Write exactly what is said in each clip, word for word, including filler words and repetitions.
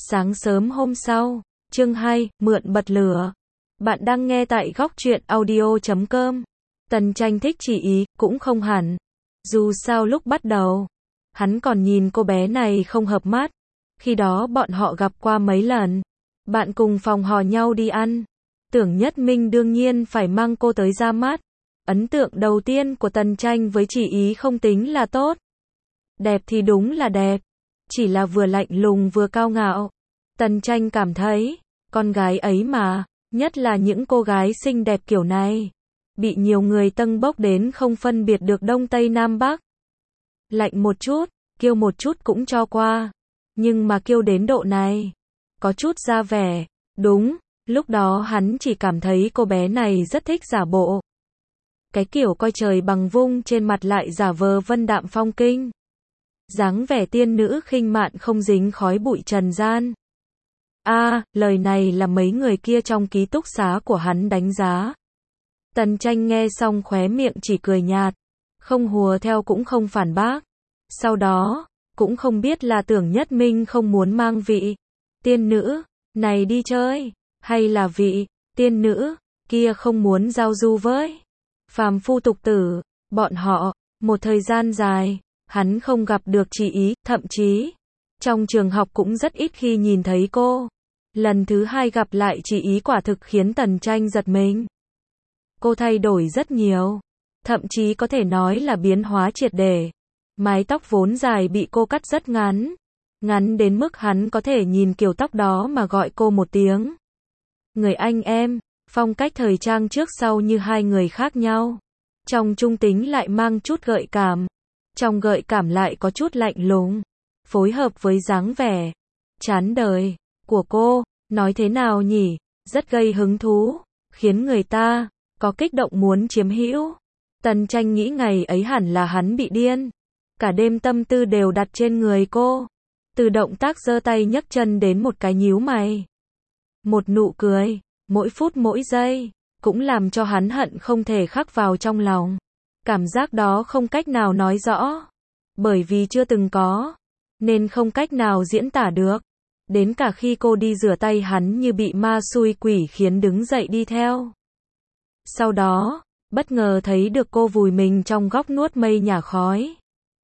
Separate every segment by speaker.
Speaker 1: Sáng sớm hôm sau, chương hai, mượn bật lửa. Bạn đang nghe tại góc truyện audio chấm com. Tần Tranh thích Chỉ Ý, cũng không hẳn. Dù sao lúc bắt đầu, hắn còn nhìn cô bé này không hợp mắt. Khi đó bọn họ gặp qua mấy lần. Bạn cùng phòng hò nhau đi ăn. Tưởng Nhất Minh đương nhiên phải mang cô tới ra mắt. Ấn tượng đầu tiên của Tần Tranh với Chỉ Ý không tính là tốt. Đẹp thì đúng là đẹp. Chỉ là vừa lạnh lùng vừa cao ngạo. Tần Tranh cảm thấy, con gái ấy mà, nhất là những cô gái xinh đẹp kiểu này, bị nhiều người tâng bốc đến không phân biệt được Đông Tây Nam Bắc. Lạnh một chút, kiêu một chút cũng cho qua. Nhưng mà kiêu đến độ này, có chút ra vẻ. Đúng, lúc đó hắn chỉ cảm thấy cô bé này rất thích giả bộ. Cái kiểu coi trời bằng vung trên mặt lại giả vờ vân đạm phong kinh. Dáng vẻ tiên nữ khinh mạn không dính khói bụi trần gian. A, à, lời này là mấy người kia trong ký túc xá của hắn đánh giá. Tần Tranh nghe xong khóe miệng chỉ cười nhạt, không hùa theo cũng không phản bác. Sau đó, cũng không biết là Tưởng Nhất Minh không muốn mang vị tiên nữ này đi chơi, hay là vị tiên nữ kia không muốn giao du với phàm phu tục tử. Bọn họ, một thời gian dài, hắn không gặp được Chỉ Ý, thậm chí trong trường học cũng rất ít khi nhìn thấy cô. Lần thứ hai gặp lại Chỉ Ý quả thực khiến Tần Tranh giật mình. Cô thay đổi rất nhiều, thậm chí có thể nói là biến hóa triệt để. Mái tóc vốn dài bị cô cắt rất ngắn, ngắn đến mức hắn có thể nhìn kiểu tóc đó mà gọi cô một tiếng người anh em. Phong cách thời trang trước sau như hai người khác nhau. Trong trung tính lại mang chút gợi cảm, trong gợi cảm lại có chút lạnh lùng, phối hợp với dáng vẻ chán đời của cô, nói thế nào nhỉ, rất gây hứng thú, khiến người ta có kích động muốn chiếm hữu. Tần Tranh nghĩ ngày ấy hẳn là hắn bị điên, cả đêm tâm tư đều đặt trên người cô, từ động tác giơ tay nhấc chân đến một cái nhíu mày, một nụ cười, mỗi phút mỗi giây, cũng làm cho hắn hận không thể khắc vào trong lòng. Cảm giác đó không cách nào nói rõ, bởi vì chưa từng có, nên không cách nào diễn tả được. Đến cả khi cô đi rửa tay hắn như bị ma xui quỷ khiến đứng dậy đi theo. Sau đó, bất ngờ thấy được cô vùi mình trong góc nuốt mây nhả khói.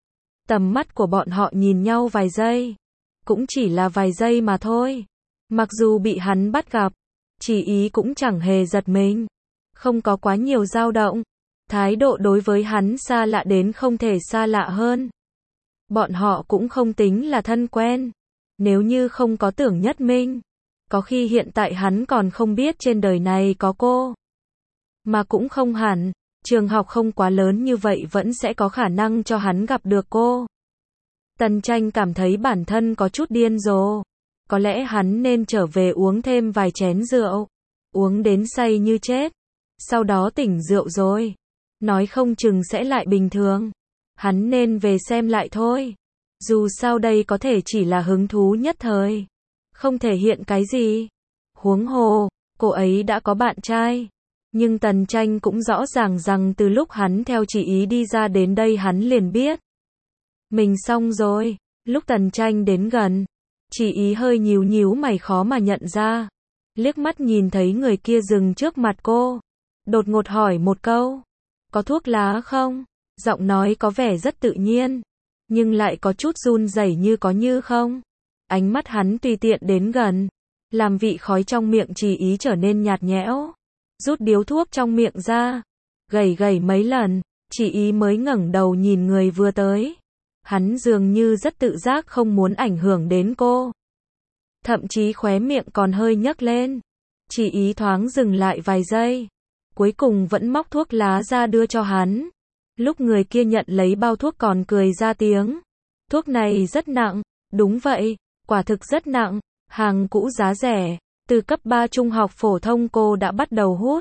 Speaker 1: Tầm mắt của bọn họ nhìn nhau vài giây, cũng chỉ là vài giây mà thôi. Mặc dù bị hắn bắt gặp, Chỉ Ý cũng chẳng hề giật mình, không có quá nhiều dao động. Thái độ đối với hắn xa lạ đến không thể xa lạ hơn. Bọn họ cũng không tính là thân quen. Nếu như không có Tưởng Nhất Minh, có khi hiện tại hắn còn không biết trên đời này có cô. Mà cũng không hẳn, trường học không quá lớn như vậy vẫn sẽ có khả năng cho hắn gặp được cô. Tần Tranh cảm thấy bản thân có chút điên rồ. Có lẽ hắn nên trở về uống thêm vài chén rượu, uống đến say như chết, sau đó tỉnh rượu rồi, nói không chừng sẽ lại bình thường. Hắn nên về xem lại thôi. Dù sao đây có thể chỉ là hứng thú nhất thời, không thể hiện cái gì. Huống hồ, cô ấy đã có bạn trai. Nhưng Tần Tranh cũng rõ ràng rằng từ lúc hắn theo Chỉ Ý đi ra đến đây hắn liền biết mình xong rồi. Lúc Tần Tranh đến gần, Chỉ Ý hơi nhíu nhíu mày khó mà nhận ra. Liếc mắt nhìn thấy người kia dừng trước mặt cô, đột ngột hỏi một câu, có thuốc lá không? Giọng nói có vẻ rất tự nhiên, nhưng lại có chút run rẩy như có như không. Ánh mắt hắn tùy tiện đến gần, làm vị khói trong miệng Chỉ Ý trở nên nhạt nhẽo. Rút điếu thuốc trong miệng ra, gẩy gẩy mấy lần, Chỉ Ý mới ngẩng đầu nhìn người vừa tới. Hắn dường như rất tự giác không muốn ảnh hưởng đến cô, thậm chí khóe miệng còn hơi nhấc lên. Chỉ Ý thoáng dừng lại vài giây, cuối cùng vẫn móc thuốc lá ra đưa cho hắn. Lúc người kia nhận lấy bao thuốc còn cười ra tiếng. Thuốc này rất nặng. Đúng vậy, quả thực rất nặng, hàng cũ giá rẻ, từ cấp ba trung học phổ thông cô đã bắt đầu hút.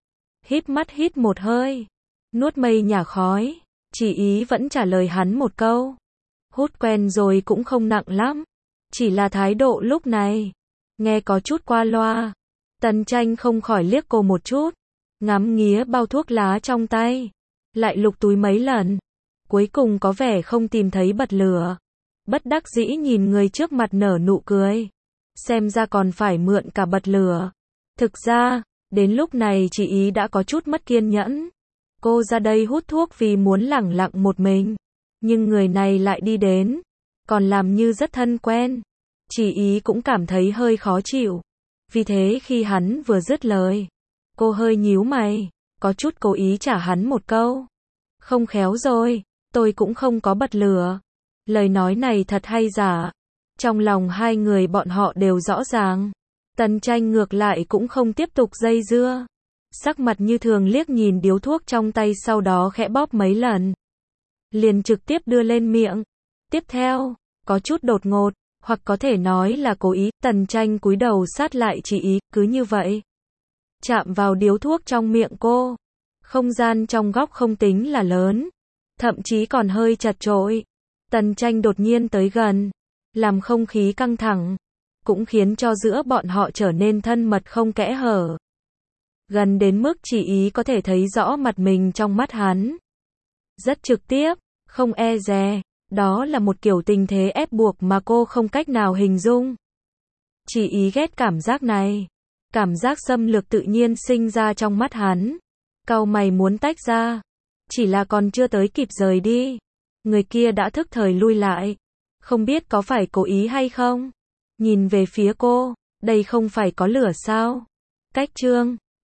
Speaker 1: Híp mắt hít một hơi, nuốt mây nhả khói, Chỉ Ý vẫn trả lời hắn một câu. Hút quen rồi cũng không nặng lắm, chỉ là thái độ lúc này nghe có chút qua loa. Tần Tranh không khỏi liếc cô một chút, ngắm nghía bao thuốc lá trong tay, lại lục túi mấy lần, cuối cùng có vẻ không tìm thấy bật lửa. Bất đắc dĩ nhìn người trước mặt nở nụ cười. xem ra còn phải mượn cả bật lửa. Thực ra, đến lúc này chị ý đã có chút mất kiên nhẫn. Cô ra đây hút thuốc vì muốn lẳng lặng một mình. Nhưng người này lại đi đến, còn làm như rất thân quen. Chị ý cũng cảm thấy hơi khó chịu. Vì thế khi hắn vừa dứt lời, cô hơi nhíu mày, có chút cố ý trả hắn một câu. Không khéo rồi, tôi cũng không có bật lửa. Lời nói này thật hay giả. Trong lòng hai người bọn họ đều rõ ràng. Tần Tranh ngược lại cũng không tiếp tục dây dưa. Sắc mặt như thường liếc nhìn điếu thuốc trong tay, sau đó khẽ bóp mấy lần. Liền trực tiếp đưa lên miệng. Tiếp theo, có chút đột ngột, hoặc có thể nói là cố ý, Tần Tranh cúi đầu sát lại chị ý, cứ như vậy. Chạm vào điếu thuốc trong miệng cô. Không gian trong góc không tính là lớn, thậm chí còn hơi chật chội. Tần Tranh đột nhiên tới gần, làm không khí căng thẳng, cũng khiến cho giữa bọn họ trở nên thân mật không kẽ hở. Gần đến mức chị ý có thể thấy rõ mặt mình trong mắt hắn. Rất trực tiếp, không e dè, đó là một kiểu tình thế ép buộc mà cô không cách nào hình dung. Chị ý ghét cảm giác này. Cảm giác xâm lược tự nhiên sinh ra trong mắt hắn. Cau mày muốn tách ra. Chỉ là còn chưa tới kịp rời đi. Người kia đã thức thời lui lại. Không biết có phải cố ý hay không? Nhìn về phía cô. Đây không phải có lửa sao? Cách chương